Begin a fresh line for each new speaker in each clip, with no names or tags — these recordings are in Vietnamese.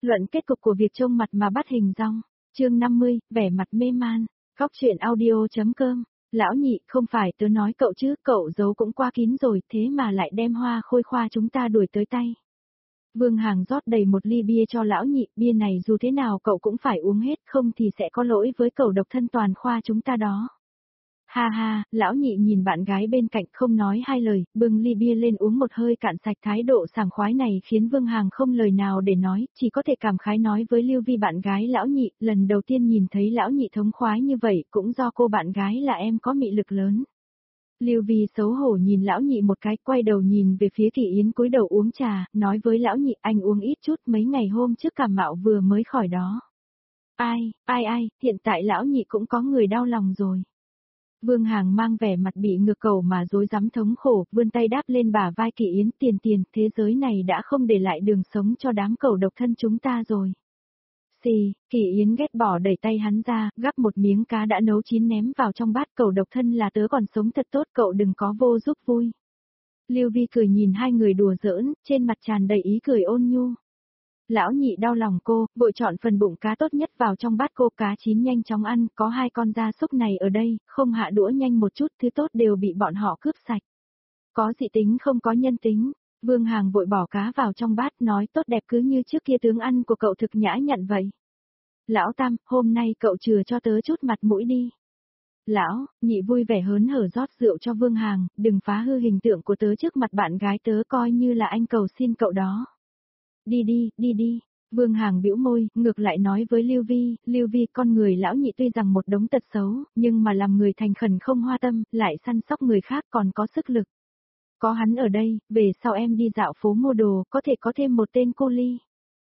Luận kết cục của việc trông mặt mà bắt hình dong. Chương 50, vẻ mặt mê man. Góc truyện audio.com. Lão nhị, không phải tớ nói cậu chứ, cậu giấu cũng qua kín rồi, thế mà lại đem Hoa Khôi khoa chúng ta đuổi tới tay. Vương Hàng rót đầy một ly bia cho lão nhị, bia này dù thế nào cậu cũng phải uống hết, không thì sẽ có lỗi với cậu độc thân toàn khoa chúng ta đó. Ha ha, lão nhị nhìn bạn gái bên cạnh không nói hai lời, bưng ly bia lên uống một hơi cạn sạch. Thái độ sảng khoái này khiến Vương Hàng không lời nào để nói, chỉ có thể cảm khái nói với Lưu Vi bạn gái lão nhị, lần đầu tiên nhìn thấy lão nhị thống khoái như vậy cũng do cô bạn gái là em có mị lực lớn. Lưu Vi xấu hổ nhìn lão nhị một cái, quay đầu nhìn về phía Kỳ Yến cúi đầu uống trà, nói với lão nhị anh uống ít chút, mấy ngày hôm trước cảm mạo vừa mới khỏi đó. Ai, hiện tại lão nhị cũng có người đau lòng rồi. Vương Hàng mang vẻ mặt bị ngược cầu mà rối rắm thống khổ, vươn tay đáp lên bả vai Kỳ Yến, tiền, thế giới này đã không để lại đường sống cho đám cẩu độc thân chúng ta rồi. Xì, Kỳ Yến ghét bỏ đẩy tay hắn ra, gắp một miếng cá đã nấu chín ném vào trong bát, cẩu độc thân là tớ còn sống thật tốt, cậu đừng có vô giúp vui. Lưu Vi cười nhìn hai người đùa giỡn, trên mặt tràn đầy ý cười ôn nhu. Lão nhị đau lòng cô, vội chọn phần bụng cá tốt nhất vào trong bát cô, cá chín nhanh chóng ăn, có hai con gia súc này ở đây, không hạ đũa nhanh một chút, thứ tốt đều bị bọn họ cướp sạch. Có dị tính không có nhân tính, Vương Hàng vội bỏ cá vào trong bát nói tốt đẹp cứ như trước kia tướng ăn của cậu thực nhã nhặn vậy. Lão Tam, hôm nay cậu chừa cho tớ chút mặt mũi đi. Lão, nhị vui vẻ hớn hở rót rượu cho Vương Hàng, đừng phá hư hình tượng của tớ trước mặt bạn gái tớ, coi như là anh cầu xin cậu đó. Đi. Vương Hàng bĩu môi, ngược lại nói với Lưu Vi con người lão nhị tuy rằng một đống tật xấu, nhưng mà làm người thành khẩn không hoa tâm, lại săn sóc người khác còn có sức lực. Có hắn ở đây, về sau em đi dạo phố mua đồ, có thể có thêm một tên cô Ly.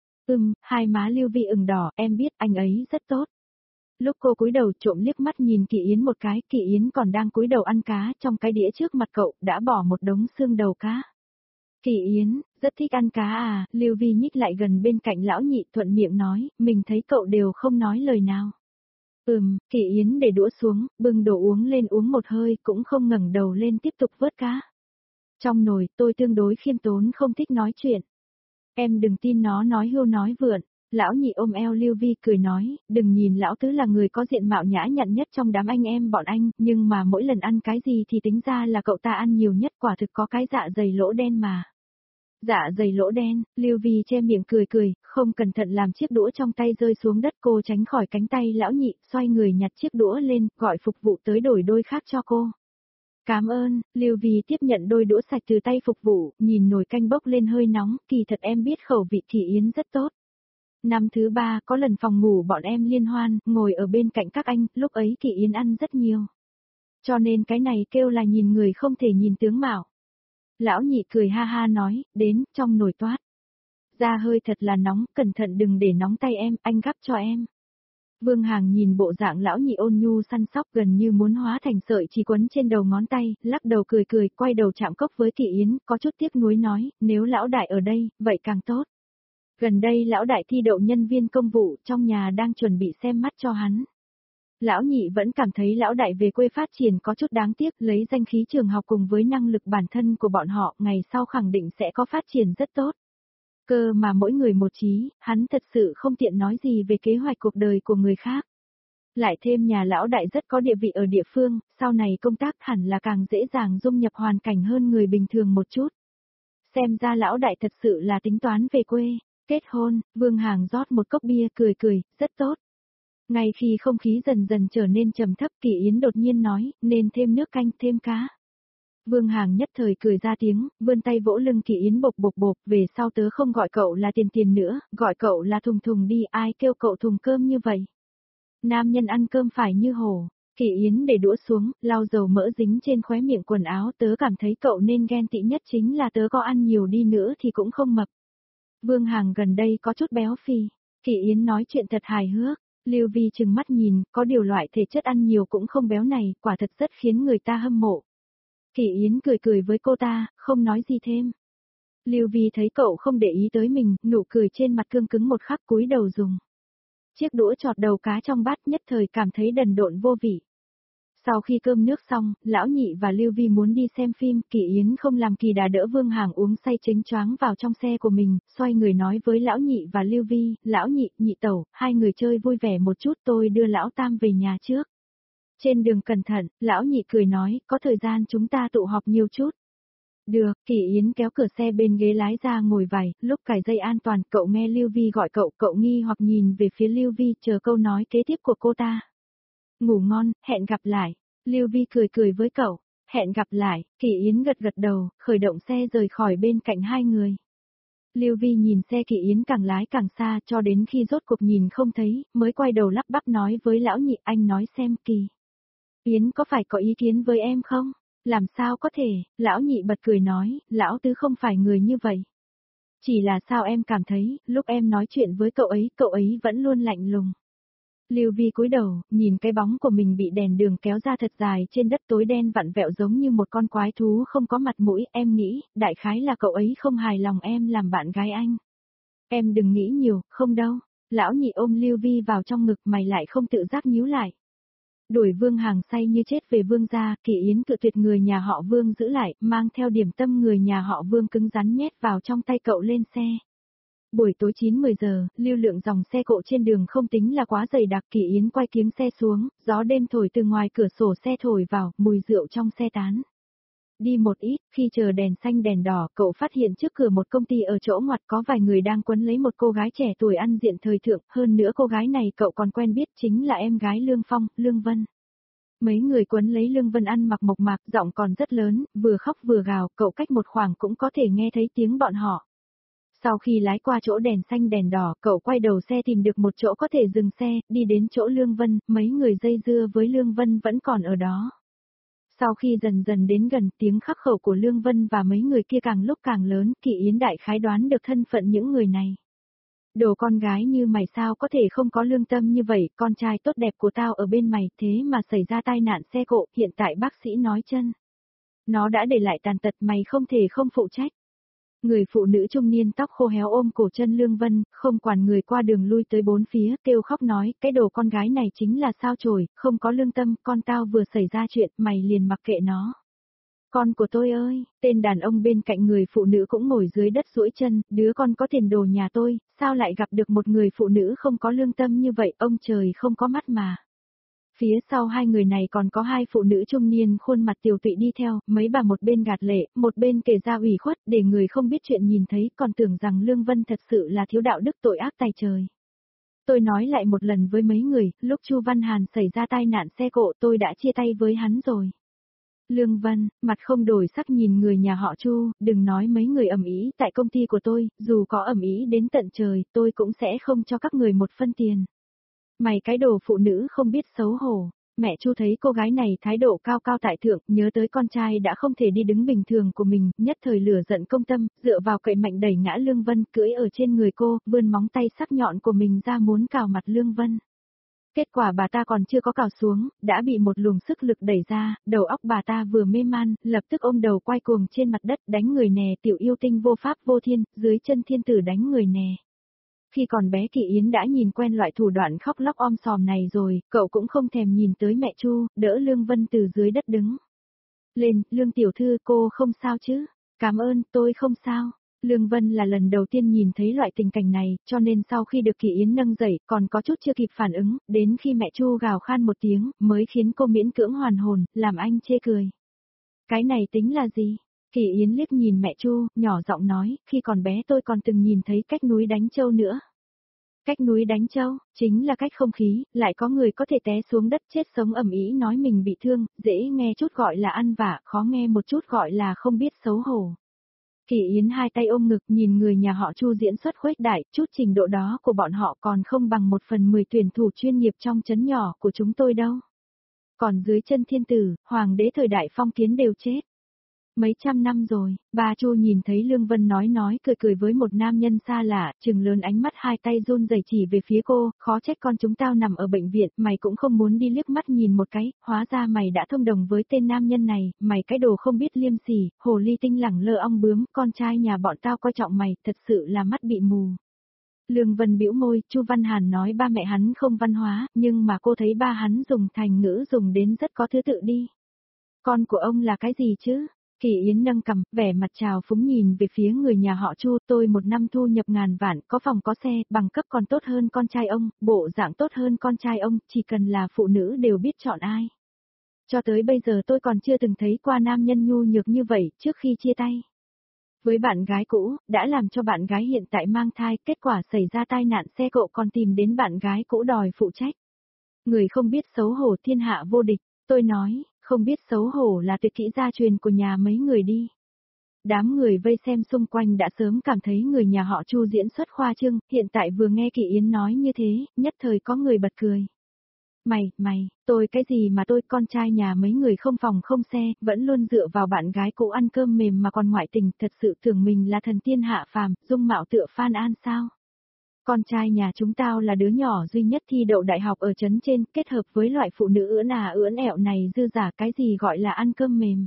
Hai má Lưu Vi ửng đỏ, em biết anh ấy rất tốt. Lúc cô cúi đầu trộm liếc mắt nhìn Kỳ Yến một cái, Kỳ Yến còn đang cúi đầu ăn cá, trong cái đĩa trước mặt cậu đã bỏ một đống xương đầu cá. Kỳ Yến, rất thích ăn cá à, Lưu Vi nhích lại gần bên cạnh lão nhị thuận miệng nói, mình thấy cậu đều không nói lời nào. Kỳ Yến để đũa xuống, bưng đồ uống lên uống một hơi, cũng không ngẩng đầu lên tiếp tục vớt cá. Trong nồi, tôi tương đối khiêm tốn không thích nói chuyện. Em đừng tin nó nói hưu nói vượn. Lão nhị ôm eo Lưu Vi cười nói, đừng nhìn lão tứ là người có diện mạo nhã nhặn nhất trong đám anh em bọn anh, nhưng mà mỗi lần ăn cái gì thì tính ra là cậu ta ăn nhiều nhất, quả thực có cái dạ dày lỗ đen mà. Dạ dày lỗ đen, Lưu Vi che miệng cười, không cẩn thận làm chiếc đũa trong tay rơi xuống đất, cô tránh khỏi cánh tay lão nhị, xoay người nhặt chiếc đũa lên, gọi phục vụ tới đổi đôi khác cho cô. Cảm ơn, Lưu Vi tiếp nhận đôi đũa sạch từ tay phục vụ, nhìn nồi canh bốc lên hơi nóng, kỳ thật em biết khẩu vị Kỳ Yến rất tốt. Năm thứ 3 có lần phòng ngủ bọn em liên hoan, ngồi ở bên cạnh các anh, lúc ấy Kỳ Yến ăn rất nhiều. Cho nên cái này kêu là nhìn người không thể nhìn tướng mạo. Lão nhị cười ha ha nói, đến, trong nồi toát. Da hơi thật là nóng, cẩn thận đừng để nóng tay em, anh gắp cho em. Vương Hàng nhìn bộ dạng lão nhị ôn nhu săn sóc gần như muốn hóa thành sợi chỉ quấn trên đầu ngón tay, lắc đầu cười, quay đầu chạm cốc với Kỳ Yến, có chút tiếc nuối nói, nếu lão đại ở đây, vậy càng tốt. Gần đây lão đại thi đậu nhân viên công vụ, trong nhà đang chuẩn bị xem mắt cho hắn. Lão nhị vẫn cảm thấy lão đại về quê phát triển có chút đáng tiếc, lấy danh khí trường học cùng với năng lực bản thân của bọn họ, ngày sau khẳng định sẽ có phát triển rất tốt. Cơ mà mỗi người một chí, hắn thật sự không tiện nói gì về kế hoạch cuộc đời của người khác. Lại thêm nhà lão đại rất có địa vị ở địa phương, sau này công tác hẳn là càng dễ dàng dung nhập hoàn cảnh hơn người bình thường một chút. Xem ra lão đại thật sự là tính toán về quê. Kết hôn, Vương Hàng rót một cốc bia cười, rất tốt. Ngay khi không khí dần dần trở nên trầm thấp, Kỳ Yến đột nhiên nói, nên thêm nước canh, thêm cá. Vương Hàng nhất thời cười ra tiếng, vươn tay vỗ lưng Kỳ Yến bộp, về sau tớ không gọi cậu là tiền nữa, gọi cậu là thùng đi, ai kêu cậu thùng cơm như vậy. Nam nhân ăn cơm phải như hổ. Kỳ Yến để đũa xuống, lau dầu mỡ dính trên khóe miệng quần áo, tớ cảm thấy cậu nên ghen tị nhất chính là tớ có ăn nhiều đi nữa thì cũng không mập. Vương Hàng gần đây có chút béo phì. Kỳ Yến nói chuyện thật hài hước. Lưu Vi trừng mắt nhìn, có điều loại thể chất ăn nhiều cũng không béo này, quả thật rất khiến người ta hâm mộ. Kỳ Yến cười với cô ta, không nói gì thêm. Lưu Vi thấy cậu không để ý tới mình, nụ cười trên mặt cương cứng một khắc, cúi đầu dùng chiếc đũa chọt đầu cá trong bát, nhất thời cảm thấy đần độn vô vị. Sau khi cơm nước xong, Lão Nhị và Lưu Vi muốn đi xem phim, Kỳ Yến không làm kỳ đà đỡ Vương Hàng uống say chếnh choáng vào trong xe của mình, xoay người nói với Lão Nhị và Lưu Vi, Lão Nhị, Nhị Tẩu, hai người chơi vui vẻ một chút tôi đưa Lão Tam về nhà trước. Trên đường cẩn thận, Lão Nhị cười nói, có thời gian chúng ta tụ họp nhiều chút. Được, Kỳ Yến kéo cửa xe bên ghế lái ra ngồi vài, lúc cài dây an toàn, cậu nghe Lưu Vi gọi cậu nghi hoặc nhìn về phía Lưu Vi chờ câu nói kế tiếp của cô ta. Ngủ ngon, hẹn gặp lại. Lưu Vi cười với cậu, hẹn gặp lại, Kỳ Yến gật đầu, khởi động xe rời khỏi bên cạnh hai người. Lưu Vi nhìn xe Kỳ Yến càng lái càng xa cho đến khi rốt cuộc nhìn không thấy, mới quay đầu lắp bắp nói với Lão Nhị, anh nói xem Kỳ Yến có phải có ý kiến với em không? Làm sao có thể, Lão Nhị bật cười nói, Lão Tứ không phải người như vậy. Chỉ là sao em cảm thấy, lúc em nói chuyện với cậu ấy vẫn luôn lạnh lùng. Lưu Vi cúi đầu, nhìn cái bóng của mình bị đèn đường kéo ra thật dài trên đất tối đen vặn vẹo giống như một con quái thú không có mặt mũi, em nghĩ, đại khái là cậu ấy không hài lòng em làm bạn gái anh. Em đừng nghĩ nhiều, không đâu. Lão Nhị ôm Lưu Vi vào trong ngực, mày lại không tự giác nhíu lại. Đuổi Vương Hàng say như chết về Vương gia, Kỳ Yến cự tuyệt người nhà họ Vương giữ lại, mang theo điểm tâm người nhà họ Vương cứng rắn nhét vào trong tay cậu lên xe. Buổi tối 9-10 giờ, lưu lượng dòng xe cộ trên đường không tính là quá dày đặc, Kỳ Yến quay kiếng xe xuống, gió đêm thổi từ ngoài cửa sổ xe thổi vào, mùi rượu trong xe tán. Đi một ít, khi chờ đèn xanh đèn đỏ, cậu phát hiện trước cửa một công ty ở chỗ ngoặt có vài người đang quấn lấy một cô gái trẻ tuổi ăn diện thời thượng, hơn nữa cô gái này cậu còn quen biết chính là em gái Lương Phong, Lương Vân. Mấy người quấn lấy Lương Vân ăn mặc mộc mạc, giọng còn rất lớn, vừa khóc vừa gào, cậu cách một khoảng cũng có thể nghe thấy tiếng bọn họ. Sau khi lái qua chỗ đèn xanh đèn đỏ, cậu quay đầu xe tìm được một chỗ có thể dừng xe, đi đến chỗ Lương Vân, mấy người dây dưa với Lương Vân vẫn còn ở đó. Sau khi dần dần đến gần, tiếng khắc khẩu của Lương Vân và mấy người kia càng lúc càng lớn, Kỳ Yến đại khái đoán được thân phận những người này. Đồ con gái như mày sao có thể không có lương tâm như vậy, con trai tốt đẹp của tao ở bên mày, thế mà xảy ra tai nạn xe cộ, hiện tại bác sĩ nói chân nó đã để lại tàn tật, mày không thể không phụ trách. Người phụ nữ trung niên tóc khô héo ôm cổ chân Lương Vân, không quản người qua đường lui tới bốn phía, kêu khóc nói, cái đồ con gái này chính là sao chổi, không có lương tâm, con tao vừa xảy ra chuyện, mày liền mặc kệ nó. Con của tôi ơi, tên đàn ông bên cạnh người phụ nữ cũng ngồi dưới đất duỗi chân, đứa con có tiền đồ nhà tôi, sao lại gặp được một người phụ nữ không có lương tâm như vậy, ông trời không có mắt mà. Phía sau hai người này còn có hai phụ nữ trung niên khuôn mặt tiều tụy đi theo, mấy bà một bên gạt lệ, một bên kể ra ủy khuất để người không biết chuyện nhìn thấy, còn tưởng rằng Lương Vân thật sự là thiếu đạo đức tội ác tày trời. Tôi nói lại một lần với mấy người, lúc Chu Văn Hàn xảy ra tai nạn xe cộ tôi đã chia tay với hắn rồi. Lương Vân, mặt không đổi sắc nhìn người nhà họ Chu, đừng nói mấy người ầm ĩ tại công ty của tôi, dù có ầm ĩ đến tận trời, tôi cũng sẽ không cho các người một phân tiền. Mày cái đồ phụ nữ không biết xấu hổ. Mẹ Chu thấy cô gái này thái độ cao cao tại thượng, nhớ tới con trai đã không thể đi đứng bình thường của mình, nhất thời lửa giận công tâm, dựa vào cậy mạnh đẩy ngã Lương Vân, cưỡi ở trên người cô, vươn móng tay sắc nhọn của mình ra muốn cào mặt Lương Vân. Kết quả bà ta còn chưa có cào xuống, đã bị một luồng sức lực đẩy ra, đầu óc bà ta vừa mê man, lập tức ôm đầu quay cuồng trên mặt đất đánh người nè, tiểu yêu tinh vô pháp vô thiên, dưới chân thiên tử đánh người nè. Khi còn bé Kỳ Yến đã nhìn quen loại thủ đoạn khóc lóc om sòm này rồi, cậu cũng không thèm nhìn tới mẹ Chu, đỡ Lương Vân từ dưới đất đứng lên, Lương tiểu thư cô không sao chứ? Cảm ơn, tôi không sao. Lương Vân là lần đầu tiên nhìn thấy loại tình cảnh này, cho nên sau khi được Kỳ Yến nâng dậy, còn có chút chưa kịp phản ứng, đến khi mẹ Chu gào khan một tiếng, mới khiến cô miễn cưỡng hoàn hồn, làm anh chê cười. Cái này tính là gì? Kỳ Yến liếc nhìn mẹ Chu, nhỏ giọng nói, khi còn bé tôi còn từng nhìn thấy cách núi đánh trâu nữa. Cách núi đánh trâu, chính là cách không khí, lại có người có thể té xuống đất chết sống ầm ĩ nói mình bị thương, dễ nghe chút gọi là ăn vạ, khó nghe một chút gọi là không biết xấu hổ. Kỳ Yến hai tay ôm ngực nhìn người nhà họ Chu diễn xuất khuếch đại, chút trình độ đó của bọn họ còn không bằng 1/10 tuyển thủ chuyên nghiệp trong trấn nhỏ của chúng tôi đâu. Còn dưới chân thiên tử, hoàng đế thời đại phong kiến đều chết. Mấy trăm năm rồi, bà Chu nhìn thấy Lương Vân nói cười với một nam nhân xa lạ, trừng lớn ánh mắt hai tay run rẩy chỉ về phía cô, khó trách con chúng tao nằm ở bệnh viện, mày cũng không muốn đi liếc mắt nhìn một cái, hóa ra mày đã thông đồng với tên nam nhân này, mày cái đồ không biết liêm sỉ, hồ ly tinh lẳng lơ ong bướm, con trai nhà bọn tao coi trọng mày, thật sự là mắt bị mù. Lương Vân bĩu môi, Chu Văn Hàn nói ba mẹ hắn không văn hóa, nhưng mà cô thấy ba hắn dùng thành ngữ dùng đến rất có thứ tự đi. Con của ông là cái gì chứ? Kỳ Yến nâng cằm, vẻ mặt trào phúng nhìn về phía người nhà họ Chu, tôi một năm thu nhập ngàn vạn, có phòng có xe, bằng cấp còn tốt hơn con trai ông, bộ dạng tốt hơn con trai ông, chỉ cần là phụ nữ đều biết chọn ai. Cho tới bây giờ tôi còn chưa từng thấy qua nam nhân nhu nhược như vậy trước khi chia tay. Với bạn gái cũ, đã làm cho bạn gái hiện tại mang thai, kết quả xảy ra tai nạn xe cộ còn tìm đến bạn gái cũ đòi phụ trách. Người không biết xấu hổ thiên hạ vô địch, tôi nói, không biết xấu hổ là tuyệt kỹ gia truyền của nhà mấy người đi. Đám người vây xem xung quanh đã sớm cảm thấy người nhà họ Chu diễn xuất khoa trương, hiện tại vừa nghe Kỳ Yến nói như thế, nhất thời có người bật cười. Mày, tôi cái gì mà tôi con trai nhà mấy người không phòng không xe, vẫn luôn dựa vào bạn gái cũ ăn cơm mềm mà còn ngoại tình, thật sự tưởng mình là thần tiên hạ phàm, dung mạo tựa Phan An sao? Con trai nhà chúng tao là đứa nhỏ duy nhất thi đậu đại học ở trấn trên, kết hợp với loại phụ nữ ưỡn ẹo này dư giả cái gì gọi là ăn cơm mềm.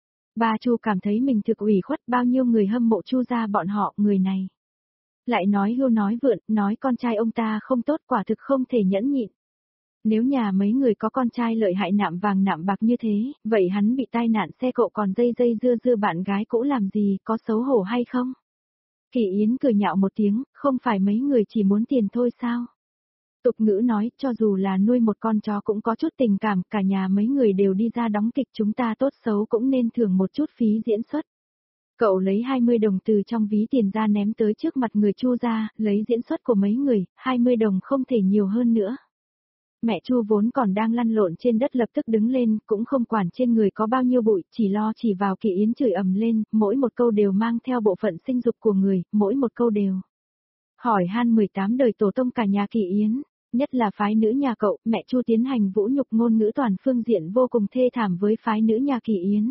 Ba Chu cảm thấy mình thực ủy khuất, bao nhiêu người hâm mộ Chu gia bọn họ, người này. Lại nói hưu nói vượn, nói con trai ông ta không tốt, quả thực không thể nhẫn nhịn. Nếu nhà mấy người có con trai lợi hại nạm vàng nạm bạc như thế, vậy hắn bị tai nạn xe cộ còn dây dưa bạn gái cũ làm gì, có xấu hổ hay không? Kỳ Yến cười nhạo một tiếng, không phải mấy người chỉ muốn tiền thôi sao? Tục ngữ nói, cho dù là nuôi một con chó cũng có chút tình cảm, cả nhà mấy người đều đi ra đóng kịch, chúng ta tốt xấu cũng nên thưởng một chút phí diễn xuất. Cậu lấy 20 đồng từ trong ví tiền ra ném tới trước mặt người Chu ra, lấy diễn xuất của mấy người, 20 đồng không thể nhiều hơn nữa. Mẹ Chu vốn còn đang lăn lộn trên đất lập tức đứng lên, cũng không quản trên người có bao nhiêu bụi, chỉ lo chỉ vào Kỳ Yến chửi ầm lên, mỗi một câu đều mang theo bộ phận sinh dục của người, mỗi một câu đều. Hỏi han 18 đời tổ tông cả nhà Kỳ Yến, nhất là phái nữ nhà cậu, mẹ Chu tiến hành vũ nhục ngôn ngữ toàn phương diện vô cùng thê thảm với phái nữ nhà Kỳ Yến.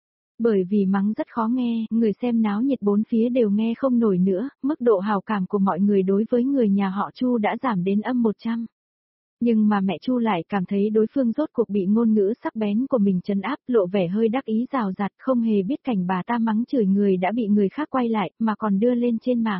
Bởi vì mắng rất khó nghe, người xem náo nhiệt bốn phía đều nghe không nổi nữa, mức độ hào cảm của mọi người đối với người nhà họ Chu đã giảm đến âm 100. Nhưng mà mẹ Chu lại cảm thấy đối phương rốt cuộc bị ngôn ngữ sắc bén của mình trấn áp, lộ vẻ hơi đắc ý rào rạt, không hề biết cảnh bà ta mắng chửi người đã bị người khác quay lại, mà còn đưa lên trên mạng.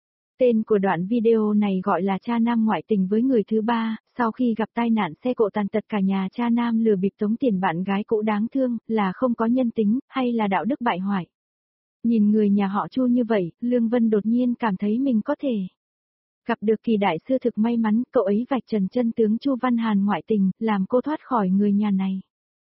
Tên của đoạn video này gọi là cha nam ngoại tình với người thứ ba, sau khi gặp tai nạn xe cộ tàn tật cả nhà cha nam lừa bịp tống tiền bạn gái cũ đáng thương, là không có nhân tính, hay là đạo đức bại hoại. Nhìn người nhà họ Chu như vậy, Lương Vân đột nhiên cảm thấy mình có thể gặp được Kỳ đại sư thực may mắn, cậu ấy vạch trần chân tướng Chu Văn Hàn ngoại tình, làm cô thoát khỏi người nhà này.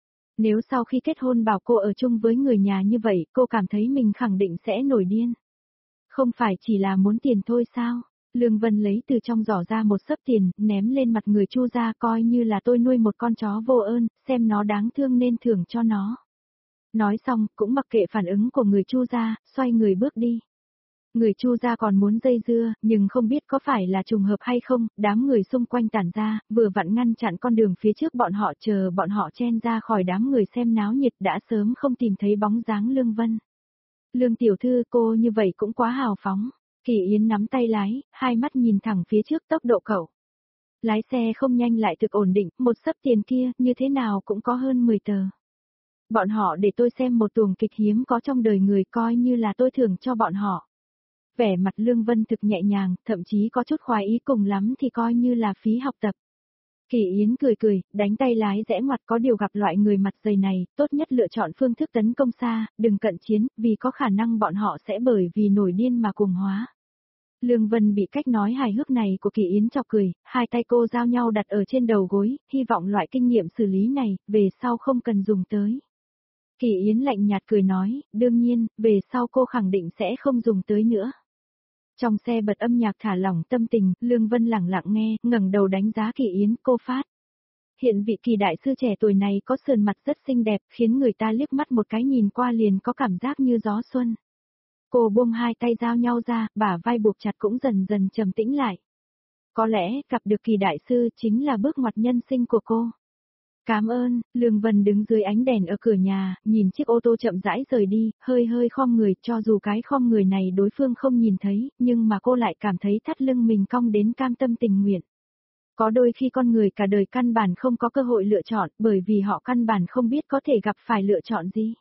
Nếu sau khi kết hôn bảo cô ở chung với người nhà như vậy, cô cảm thấy mình khẳng định sẽ nổi điên. Không phải chỉ là muốn tiền thôi sao? Lương Vân lấy từ trong giỏ ra một xấp tiền, ném lên mặt người Chu ra, coi như là tôi nuôi một con chó vô ơn, xem nó đáng thương nên thưởng cho nó. Nói xong, cũng mặc kệ phản ứng của người Chu ra, xoay người bước đi. Người Chu gia còn muốn dây dưa, nhưng không biết có phải là trùng hợp hay không, đám người xung quanh tản ra, vừa vặn ngăn chặn con đường phía trước bọn họ, chờ bọn họ chen ra khỏi đám người xem náo nhiệt, đã sớm không tìm thấy bóng dáng Lương Vân. Lương tiểu thư, cô như vậy cũng quá hào phóng. Kỳ Yến nắm tay lái, hai mắt nhìn thẳng phía trước, tốc độ cậu. Lái xe không nhanh lại thực ổn định, một xấp tiền kia, như thế nào cũng có hơn 10 tờ. Bọn họ để tôi xem một tuồng kịch hiếm có trong đời người, coi như là tôi thưởng cho bọn họ. Vẻ mặt Lương Vân thực nhẹ nhàng, thậm chí có chút khoái ý, cùng lắm thì coi như là phí học tập. Kỳ Yến cười, đánh tay lái rẽ ngoặt, có điều gặp loại người mặt dày này, tốt nhất lựa chọn phương thức tấn công xa, đừng cận chiến, vì có khả năng bọn họ sẽ bởi vì nổi điên mà cuồng hóa. Lương Vân bị cách nói hài hước này của Kỳ Yến chọc cười, hai tay cô giao nhau đặt ở trên đầu gối, hy vọng loại kinh nghiệm xử lý này, về sau không cần dùng tới. Kỳ Yến lạnh nhạt cười nói, đương nhiên, về sau cô khẳng định sẽ không dùng tới nữa. Trong xe bật âm nhạc thả lỏng tâm tình, Lương Vân lặng lặng nghe, ngẩng đầu đánh giá Kỳ Yến, cô phát. Hiện vị Kỳ đại sư trẻ tuổi này có sườn mặt rất xinh đẹp, khiến người ta liếc mắt một cái nhìn qua liền có cảm giác như gió xuân. Cô buông hai tay giao nhau ra, bả vai buộc chặt cũng dần dần trầm tĩnh lại. Có lẽ, gặp được Kỳ đại sư chính là bước ngoặt nhân sinh của cô. Cảm ơn, Lương Vân đứng dưới ánh đèn ở cửa nhà, nhìn chiếc ô tô chậm rãi rời đi, hơi khom người, cho dù cái khom người này đối phương không nhìn thấy, nhưng mà cô lại cảm thấy thắt lưng mình cong đến cam tâm tình nguyện. Có đôi khi con người cả đời căn bản không có cơ hội lựa chọn, bởi vì họ căn bản không biết có thể gặp phải lựa chọn gì.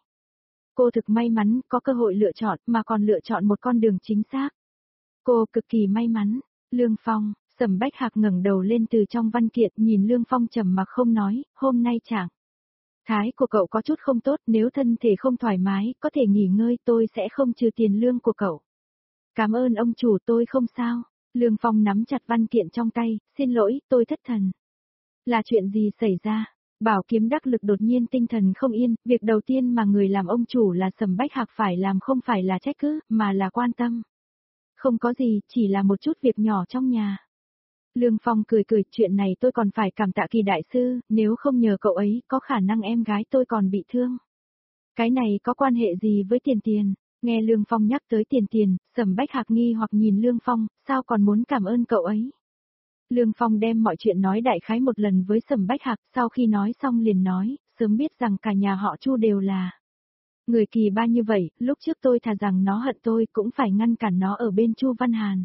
Cô thực may mắn, có cơ hội lựa chọn, mà còn lựa chọn một con đường chính xác. Cô cực kỳ may mắn. Lương Phong, Sầm Bách Hạc ngẩng đầu lên từ trong văn kiện, nhìn Lương Phong trầm mặc không nói, hôm nay trạng thái của cậu có chút không tốt, nếu thân thể không thoải mái, có thể nghỉ ngơi, tôi sẽ không trừ tiền lương của cậu. Cảm ơn ông chủ, tôi không sao. Lương Phong nắm chặt văn kiện trong tay, xin lỗi, tôi thất thần. Là chuyện gì xảy ra? Bảo Kiếm đắc lực đột nhiên tinh thần không yên, việc đầu tiên mà người làm ông chủ là Sầm Bách Hạc phải làm không phải là trách cứ, mà là quan tâm. Không có gì, chỉ là một chút việc nhỏ trong nhà. Lương Phong cười cười, chuyện này tôi còn phải cảm tạ Kỳ đại sư, nếu không nhờ cậu ấy, có khả năng em gái tôi còn bị thương. Cái này có quan hệ gì với tiền? Nghe Lương Phong nhắc tới tiền, Sầm Bách Hạc nghi hoặc nhìn Lương Phong, sao còn muốn cảm ơn cậu ấy? Lương Phong đem mọi chuyện nói đại khái một lần với Sầm Bách Hạc, sau khi nói xong liền nói, sớm biết rằng cả nhà họ Chu đều là người kỳ ba như vậy, lúc trước tôi thà rằng nó hận tôi cũng phải ngăn cản nó ở bên Chu Văn Hàn.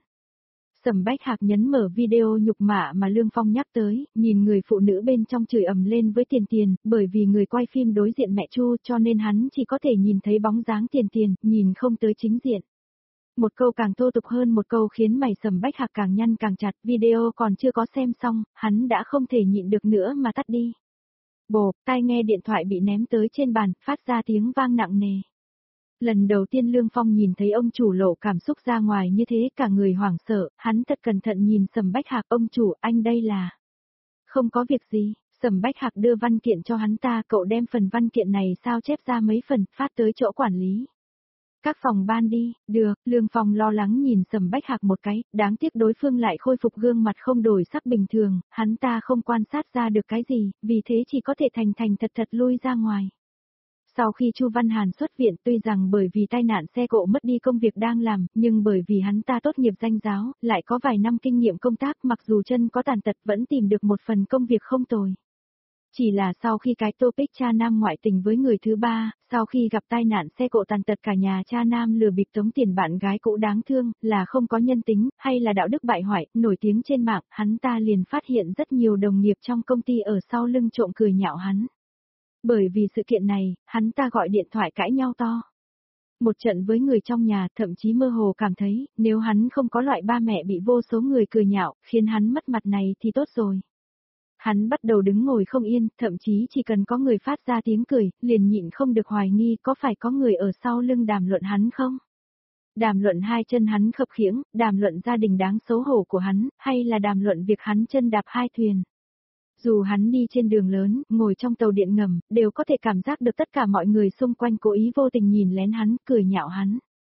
Sầm Bách Hạc nhấn mở video nhục mạ mà Lương Phong nhắc tới, nhìn người phụ nữ bên trong chửi ầm lên với tiền, bởi vì người quay phim đối diện mẹ Chu cho nên hắn chỉ có thể nhìn thấy bóng dáng tiền, nhìn không tới chính diện. Một câu càng thô tục hơn một câu khiến mày Sầm Bách Hạc càng nhăn càng chặt, video còn chưa có xem xong, hắn đã không thể nhịn được nữa mà tắt đi. Bộp, tai nghe điện thoại bị ném tới trên bàn, phát ra tiếng vang nặng nề. Lần đầu tiên Lương Phong nhìn thấy ông chủ lộ cảm xúc ra ngoài như thế, cả người hoảng sợ, hắn thật cẩn thận nhìn Sầm Bách Hạc, ông chủ, anh đây là... Không có việc gì, Sầm Bách Hạc đưa văn kiện cho hắn ta, cậu đem phần văn kiện này sao chép ra mấy phần, phát tới chỗ quản lý. Các phòng ban đi, được, Lương Phong lo lắng nhìn Sầm Bách Hạc một cái, đáng tiếc đối phương lại khôi phục gương mặt không đổi sắc bình thường, hắn ta không quan sát ra được cái gì, vì thế chỉ có thể thành thật lui ra ngoài. Sau khi Chu Văn Hàn xuất viện, tuy rằng bởi vì tai nạn xe cộ mất đi công việc đang làm, nhưng bởi vì hắn ta tốt nghiệp danh giáo, lại có vài năm kinh nghiệm công tác, mặc dù chân có tàn tật vẫn tìm được một phần công việc không tồi. Chỉ là sau khi cái topic cha nam ngoại tình với người thứ ba, sau khi gặp tai nạn xe cộ tàn tật cả nhà cha nam lừa bịp tống tiền bạn gái cũ đáng thương, là không có nhân tính, hay là đạo đức bại hoại, nổi tiếng trên mạng, hắn ta liền phát hiện rất nhiều đồng nghiệp trong công ty ở sau lưng trộm cười nhạo hắn. Bởi vì sự kiện này, hắn ta gọi điện thoại cãi nhau to. Một trận với người trong nhà, thậm chí mơ hồ cảm thấy, nếu hắn không có loại ba mẹ bị vô số người cười nhạo, khiến hắn mất mặt này thì tốt rồi. Hắn bắt đầu đứng ngồi không yên, thậm chí chỉ cần có người phát ra tiếng cười, liền nhịn không được hoài nghi có phải có người ở sau lưng đàm luận hắn không? Đàm luận hai chân hắn khập khiễng, đàm luận gia đình đáng xấu hổ của hắn, hay là đàm luận việc hắn chân đạp hai thuyền. Dù hắn đi trên đường lớn, ngồi trong tàu điện ngầm, đều có thể cảm giác được tất cả mọi người xung quanh cố ý vô tình nhìn lén hắn, cười nhạo hắn.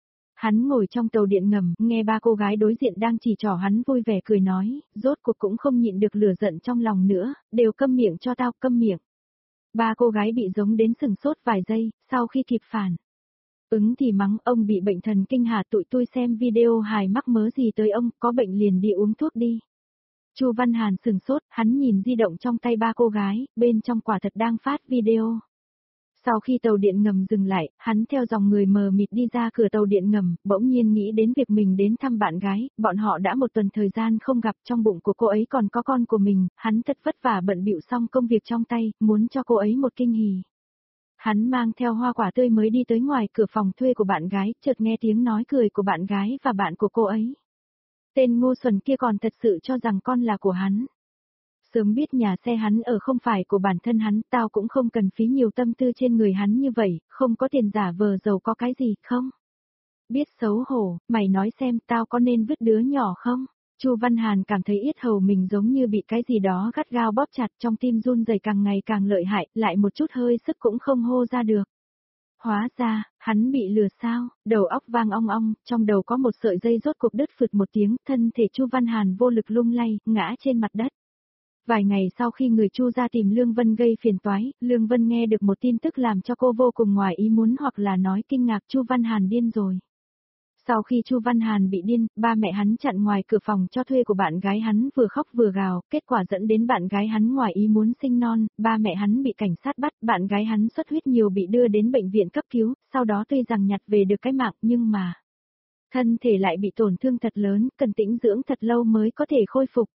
Hắn ngồi trong tàu điện ngầm, nghe ba cô gái đối diện đang chỉ trỏ hắn vui vẻ cười nói, rốt cuộc cũng không nhịn được lửa giận trong lòng nữa, đều câm miệng cho tao, câm miệng. Ba cô gái bị giống đến sừng sốt vài giây, sau khi kịp phản ứng thì mắng, ông bị bệnh thần kinh hả, tụi tôi xem video hài mắc mớ gì tới ông, có bệnh liền đi uống thuốc đi. Chu Văn Hàn sừng sốt, hắn nhìn di động trong tay ba cô gái, bên trong quả thật đang phát video. Sau khi tàu điện ngầm dừng lại, hắn theo dòng người mờ mịt đi ra cửa tàu điện ngầm, bỗng nhiên nghĩ đến việc mình đến thăm bạn gái, bọn họ đã một tuần thời gian không gặp, trong bụng của cô ấy còn có con của mình, hắn thật vất vả bận bịu xong công việc trong tay, muốn cho cô ấy một kinh hỉ. Hắn mang theo hoa quả tươi mới đi tới ngoài cửa phòng thuê của bạn gái, chợt nghe tiếng nói cười của bạn gái và bạn của cô ấy. Tên ngu xuẩn kia còn thật sự cho rằng con là của hắn. Sớm biết nhà xe hắn ở không phải của bản thân hắn, tao cũng không cần phí nhiều tâm tư trên người hắn như vậy, không có tiền giả vờ giàu có cái gì, không? Biết xấu hổ, mày nói xem tao có nên vứt đứa nhỏ không? Chu Văn Hàn cảm thấy yết hầu mình giống như bị cái gì đó gắt gao bóp chặt, trong tim run rẩy càng ngày càng lợi hại, lại một chút hơi sức cũng không hô ra được. Hóa ra, hắn bị lừa sao, đầu óc vang ong ong, trong đầu có một sợi dây rốt cuộc đứt phụt một tiếng, thân thể Chu Văn Hàn vô lực lung lay, ngã trên mặt đất. Vài ngày sau khi người Chu ra tìm Lương Vân gây phiền toái, Lương Vân nghe được một tin tức làm cho cô vô cùng ngoài ý muốn hoặc là nói kinh ngạc, Chu Văn Hàn điên rồi. Sau khi Chu Văn Hàn bị điên, ba mẹ hắn chặn ngoài cửa phòng cho thuê của bạn gái hắn vừa khóc vừa gào, kết quả dẫn đến bạn gái hắn ngoài ý muốn sinh non, ba mẹ hắn bị cảnh sát bắt, bạn gái hắn xuất huyết nhiều bị đưa đến bệnh viện cấp cứu, sau đó tuy rằng nhặt về được cái mạng nhưng mà thân thể lại bị tổn thương thật lớn, cần tĩnh dưỡng thật lâu mới có thể khôi phục.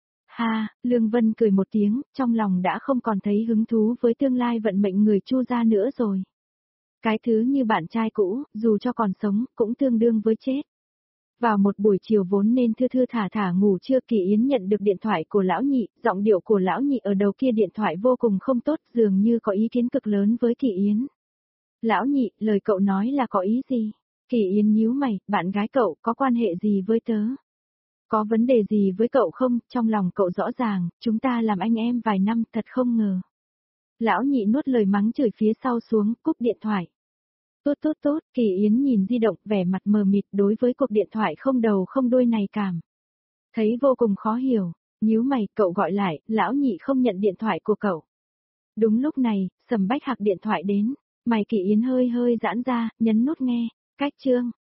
Ha, Lương Vân cười một tiếng, trong lòng đã không còn thấy hứng thú với tương lai vận mệnh người Chu gia nữa rồi. Cái thứ như bạn trai cũ, dù cho còn sống, cũng tương đương với chết. Vào một buổi chiều vốn nên thư thư thả thả ngủ trưa, Kỳ Yến nhận được điện thoại của lão nhị, giọng điệu của lão nhị ở đầu kia điện thoại vô cùng không tốt, dường như có ý kiến cực lớn với Kỳ Yến. Lão nhị, lời cậu nói là có ý gì? Kỳ Yến nhíu mày, bạn gái cậu có quan hệ gì với tớ? Có vấn đề gì với cậu không? Trong lòng cậu rõ ràng, chúng ta làm anh em vài năm, thật không ngờ. Lão nhị nuốt lời mắng chửi phía sau xuống, cúp điện thoại. Tốt tốt tốt, Kỳ Yến nhìn di động, vẻ mặt mờ mịt đối với cuộc điện thoại không đầu không đuôi này cảm. Thấy vô cùng khó hiểu, nhíu mày, cậu gọi lại, lão nhị không nhận điện thoại của cậu. Đúng lúc này, Sầm Bách Hạc điện thoại đến, mày Kỳ Yến hơi hơi giãn ra, nhấn nút nghe, cách chương.